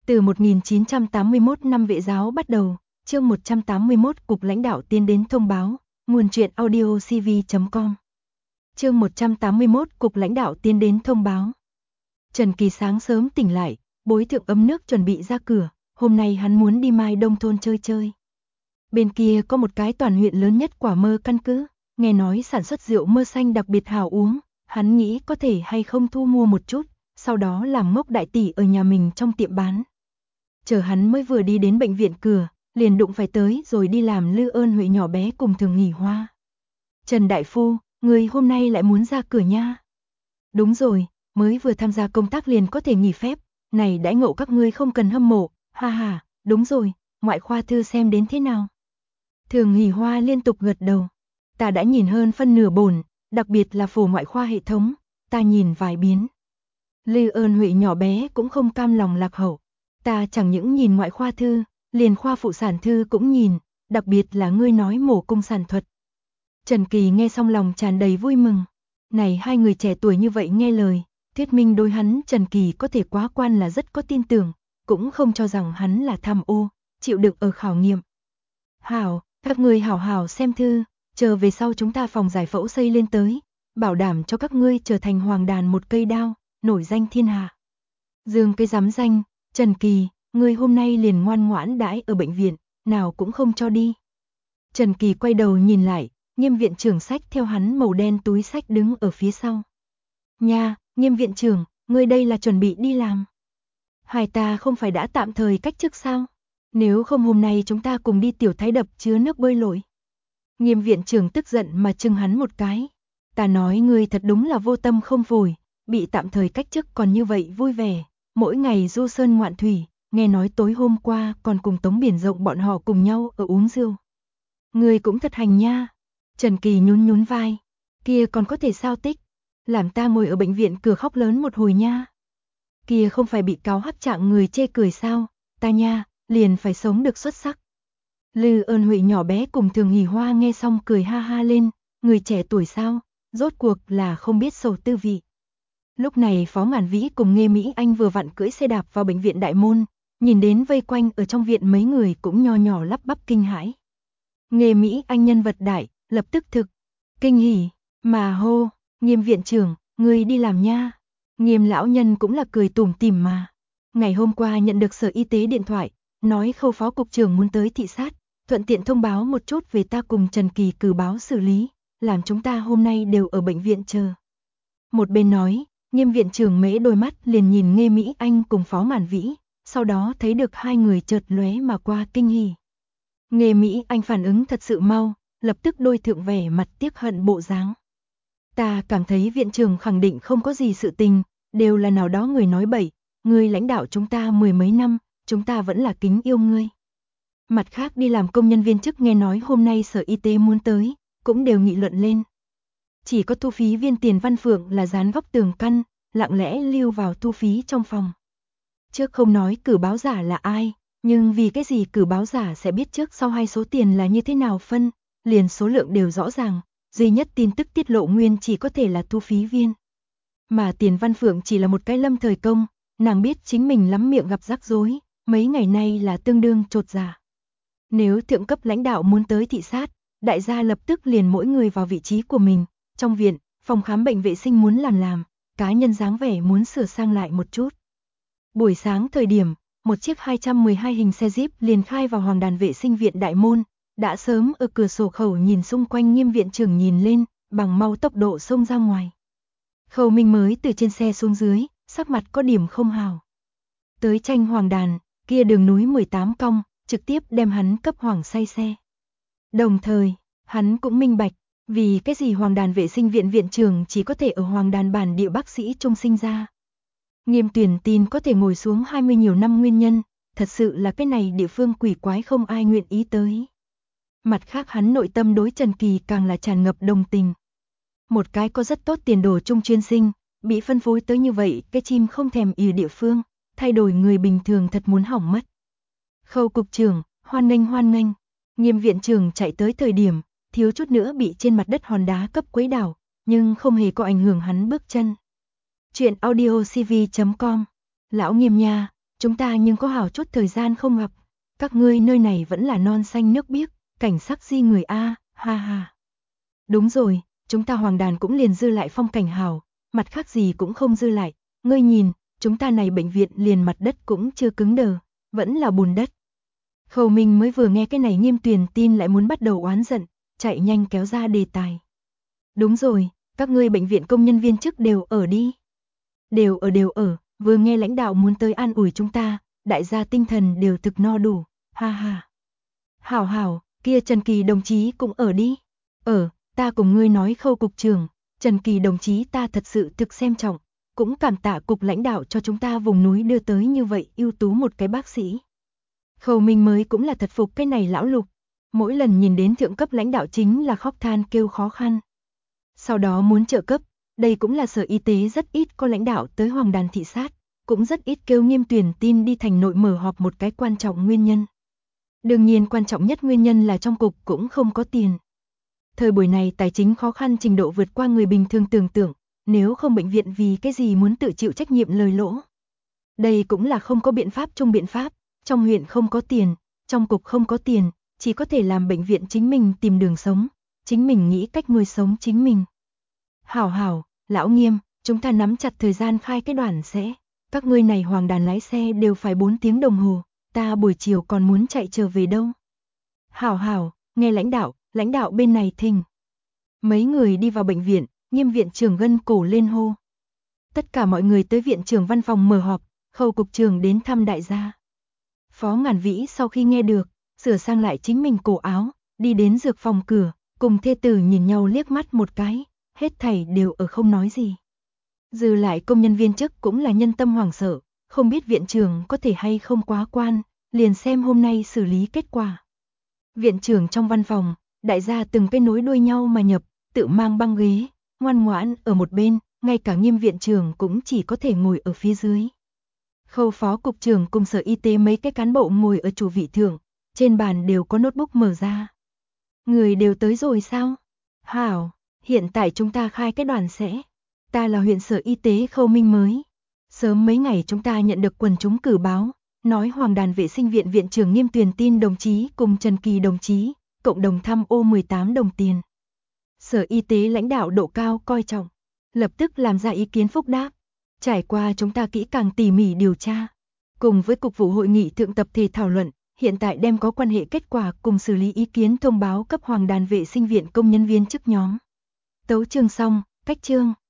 Từ 1981 năm Vệ giáo bắt đầu, chương 181 Cục lãnh đạo tiến đến thông báo, nguồn truyện audio cv.com. Chương 181 Cục lãnh đạo tiến đến thông báo. Trần Kỳ sáng sớm tỉnh lại, bối thượng ấm nước chuẩn bị ra cửa, hôm nay hắn muốn đi Mai Đông thôn chơi. Bên kia có một cái toàn huyện lớn nhất Quả Mơ căn cứ, nghe nói sản xuất rượu mơ xanh đặc biệt hào uống, hắn nghĩ có thể hay không thu mua một chút, sau đó làm ngốc đại tỷ ở nhà mình trong tiệm bán. Chờ hắn mới vừa đi đến bệnh viện cửa, liền đụng phải tới rồi đi làm Lư Ơn Huệ nhỏ bé cùng Thường Nghỉ Hoa. Trần đại phu, người hôm nay lại muốn ra cửa nha. Đúng rồi, mới vừa tham gia công tác liền có thể nghỉ phép, này đãi ngộ các ngươi không cần hâm mộ, ha ha, đúng rồi, ngoại khoa thư xem đến thế nào. Thường Nghỉ Hoa liên tục gật đầu, ta đã nhìn hơn phân nửa bổn, đặc biệt là phổ ngoại khoa hệ thống, ta nhìn vài biến. Lư Ơn Huệ nhỏ bé cũng không cam lòng lạc hậu. Ta chẳng những nhìn ngoại khoa thư, liền khoa phụ sản thư cũng nhìn, đặc biệt là ngươi nói mổ cung sản thuật. Trần Kỳ nghe xong lòng tràn đầy vui mừng. Này hai người trẻ tuổi như vậy nghe lời, thuyết minh đối hắn Trần Kỳ có thể quá quan là rất có tin tưởng, cũng không cho rằng hắn là tham ô, chịu đựng ở khảo nghiệm. Hảo, các ngươi hảo hảo xem thư, chờ về sau chúng ta phòng giải phẫu xây lên tới, bảo đảm cho các ngươi trở thành hoàng đàn một cây đao, nổi danh thiên hạ. Dương cái dám danh, Trần Kỳ, ngươi hôm nay liền ngoan ngoãn đãi ở bệnh viện, nào cũng không cho đi. Trần Kỳ quay đầu nhìn lại, Nghiêm viện trưởng xách theo hắn màu đen túi xách đứng ở phía sau. Nha, Nghiêm viện trưởng, ngươi đây là chuẩn bị đi làm. Hai ta không phải đã tạm thời cách chức sao? Nếu không hôm nay chúng ta cùng đi tiểu thái đập chứa nước bơi lội. Nghiêm viện trưởng tức giận mà chừng hắn một cái. Ta nói ngươi thật đúng là vô tâm không phổi, bị tạm thời cách chức còn như vậy vui vẻ. Mỗi ngày du sơn ngoạn thủy, nghe nói tối hôm qua còn cùng Tống Biển Rộng bọn họ cùng nhau ở uống rượu. Người cũng thật hành nha. Trần Kỳ nhún vai. Kia còn có thể sao tích. Làm ta ngồi ở bệnh viện cửa khóc lớn một hồi nha. Kia không phải bị cáo hắc trạng người chê cười sao. Ta nha, liền phải sống được xuất sắc. Lư Ơn Huệ nhỏ bé cùng Thường Nghỉ Hoa nghe xong cười ha ha lên. Người trẻ tuổi sao, rốt cuộc là không biết sầu tư vị. Lúc này Phó Ngàn Vĩ cùng Nghê Mỹ Anh vừa vặn cưỡi xe đạp vào bệnh viện Đại Môn, nhìn đến vây quanh ở trong viện mấy người cũng nho nhỏ lắp bắp kinh hãi. Nghê Mỹ Anh nhân vật đại, lập tức thực kinh hỉ, mà hô, Nghiêm viện trưởng, người đi làm nha. Nghiêm lão nhân cũng là cười tủm tỉm mà. Ngày hôm qua nhận được Sở Y tế điện thoại, nói Khâu phó cục trưởng muốn tới thị sát, thuận tiện thông báo một chút về ta cùng Trần Kỳ cử báo xử lý, làm chúng ta hôm nay đều ở bệnh viện chờ. Một bên nói, Nghiêm viện trưởng mễ đôi mắt liền nhìn Nghê Mỹ Anh cùng Phó Màn Vĩ, sau đó thấy được hai người chợt lóe mà qua kinh hỉ. Nghê Mỹ Anh phản ứng thật sự mau, lập tức đôi thượng vẻ mặt tiếc hận bộ dáng. Ta cảm thấy viện trưởng khẳng định không có gì sự tình, đều là nào đó người nói bậy, ngươi lãnh đạo chúng ta mười mấy năm, chúng ta vẫn là kính yêu ngươi. Mặt khác đi làm công nhân viên chức nghe nói hôm nay Sở Y tế muốn tới, cũng đều nghị luận lên. Chỉ có thu phí viên Tiền Văn Phượng là dán góc tường căn, lặng lẽ lưu vào thu phí trong phòng. Trước không nói cử báo giả là ai, nhưng vì cái gì cử báo giả sẽ biết trước sau hai số tiền là như thế nào phân, liền số lượng đều rõ ràng, duy nhất tin tức tiết lộ nguyên chỉ có thể là thu phí viên. Mà Tiền Văn Phượng chỉ là một cái lâm thời công, nàng biết chính mình lắm miệng gặp rắc rối, mấy ngày nay là tương đương chột dạ. Nếu thượng cấp lãnh đạo muốn tới thị sát, đại gia lập tức liền mỗi người vào vị trí của mình. Trong viện, phòng khám bệnh vệ sinh muốn làm, cá nhân dáng vẻ muốn sửa sang lại một chút. Buổi sáng thời điểm, một chiếc 212 hình xe Jeep liền khai vào Hoàng đàn vệ sinh viện Đại Môn, đã sớm ở cửa sổ khẩu nhìn xung quanh Nghiêm viện trưởng nhìn lên, bằng mau tốc độ xông ra ngoài. Khâu Minh mới từ trên xe xuống dưới, sắc mặt có điểm không hào. Tới tranh Hoàng đàn, kia đường núi 18 cong, trực tiếp đem hắn cấp hoàng say xe. Đồng thời, hắn cũng minh bạch, vì cái gì Hoàng đàn vệ sinh viện viện trưởng chỉ có thể ở Hoàng đàn bản địa bác sĩ trung sinh ra. Nghiêm tuyển tin có thể ngồi xuống 20 nhiều năm nguyên nhân, thật sự là cái này địa phương quỷ quái không ai nguyện ý tới. Mặt khác hắn nội tâm đối Trần Kỳ càng là tràn ngập đồng tình. Một cái có rất tốt tiền đồ trung chuyên sinh, bị phân phối tới như vậy cái chim không thèm ỉa địa phương, thay đổi người bình thường thật muốn hỏng mất. Khâu cục trưởng, hoan nghênh. Nghiêm viện trưởng chạy tới thời điểm, thiếu chút nữa bị trên mặt đất hòn đá cấp quấy đảo, nhưng không hề có ảnh hưởng hắn bước chân. Chuyện audio cv.com. Lão Nghiêm nha, chúng ta nhưng có hảo chút thời gian không gặp. Các ngươi nơi này vẫn là non xanh nước biếc, cảnh sắc di người a, ha ha. Đúng rồi, chúng ta Hoàng Đàn cũng liền dư lại phong cảnh hảo, mặt khác gì cũng không dư lại. Ngươi nhìn, chúng ta này bệnh viện liền mặt đất cũng chưa cứng đờ, vẫn là bùn đất. Khâu Minh mới vừa nghe cái này Nghiêm Tuyền tin lại muốn bắt đầu oán giận, chạy nhanh kéo ra đề tài. Đúng rồi, các ngươi bệnh viện công nhân viên chức đều ở đi. Đều ở, vừa nghe lãnh đạo muốn tới an ủi chúng ta, đại gia tinh thần đều thực no đủ, ha ha. Hảo hảo, kia Trần Kỳ đồng chí cũng ở đi. Ta cùng ngươi nói Khâu cục trưởng, Trần Kỳ đồng chí ta thật sự thực xem trọng, cũng cảm tạ cục lãnh đạo cho chúng ta vùng núi đưa tới như vậy ưu tú một cái bác sĩ. Khâu Minh mới cũng là thật phục cái này lão Lục, mỗi lần nhìn đến thượng cấp lãnh đạo chính là khóc than kêu khó khăn. Sau đó muốn trợ cấp, đây cũng là Sở Y tế rất ít có lãnh đạo tới Hoàng Đàn thị sát, cũng rất ít kêu Nghiêm Tuyền tin đi thành nội mở họp một cái quan trọng nguyên nhân. Đương nhiên quan trọng nhất nguyên nhân là trong cục cũng không có tiền. Thời buổi này tài chính khó khăn trình độ vượt qua người bình thường tưởng tượng, nếu không bệnh viện vì cái gì muốn tự chịu trách nhiệm lời lỗ. Đây cũng là không có biện pháp chung biện pháp, trong huyện không có tiền, trong cục không có tiền, chỉ có thể làm bệnh viện chính mình tìm đường sống, chính mình nghĩ cách nuôi sống chính mình. Hảo, lão Nghiêm, chúng ta nắm chặt thời gian khai cái đoàn sẽ, các ngươi này Hoàng Đàn lái xe đều phải 4 tiếng đồng hồ, ta buổi chiều còn muốn chạy trở về đâu. Hảo, nghe lãnh đạo bên này thình. Mấy người đi vào bệnh viện, Nghiêm viện trưởng gân cổ lên hô. Tất cả mọi người tới viện trưởng văn phòng mở họp, Khâu cục trưởng đến thăm đại gia. Phó Ngàn Vĩ sau khi nghe được, sửa sang lại chính mình cổ áo, đi đến dược phòng cửa, cùng thê tử nhìn nhau liếc mắt một cái, hết thảy đều ở không nói gì. Dư lại công nhân viên chức cũng là nhân tâm hoảng sợ, không biết viện trưởng có thể hay không quá quan, liền xem hôm nay xử lý kết quả. Viện trưởng trong văn phòng, đại gia từng cái nối đuôi nhau mà nhập, tự mang băng ghế, ngoan ngoãn ở một bên, ngay cả Nghiêm viện trưởng cũng chỉ có thể ngồi ở phía dưới. Khâu phó cục trưởng cùng Sở Y tế mấy cái cán bộ ngồi ở chủ vị thượng, trên bàn đều có notebook mở ra. Người đều tới rồi sao? Hảo, hiện tại chúng ta khai cái đoàn sẽ. Ta là huyện Sở Y tế Khâu Minh mới. Sớm mấy ngày chúng ta nhận được quần chúng cử báo, nói Hoàng Đàn vệ sinh viện viện trưởng Nghiêm Tuyền tin đồng chí cùng Trần Kỳ đồng chí, cộng đồng tham ô 18 đồng tiền. Sở Y tế lãnh đạo độ cao coi trọng, lập tức làm ra ý kiến phúc đáp. Trải qua chúng ta kỹ càng tỉ mỉ điều tra, cùng với cục vụ hội nghị thượng tập thể thảo luận, hiện tại đem có quan hệ kết quả cùng xử lý ý kiến thông báo cấp Hoàng Đàn vệ sinh viện công nhân viên chức nhóm. Tấu chương xong, cách chương.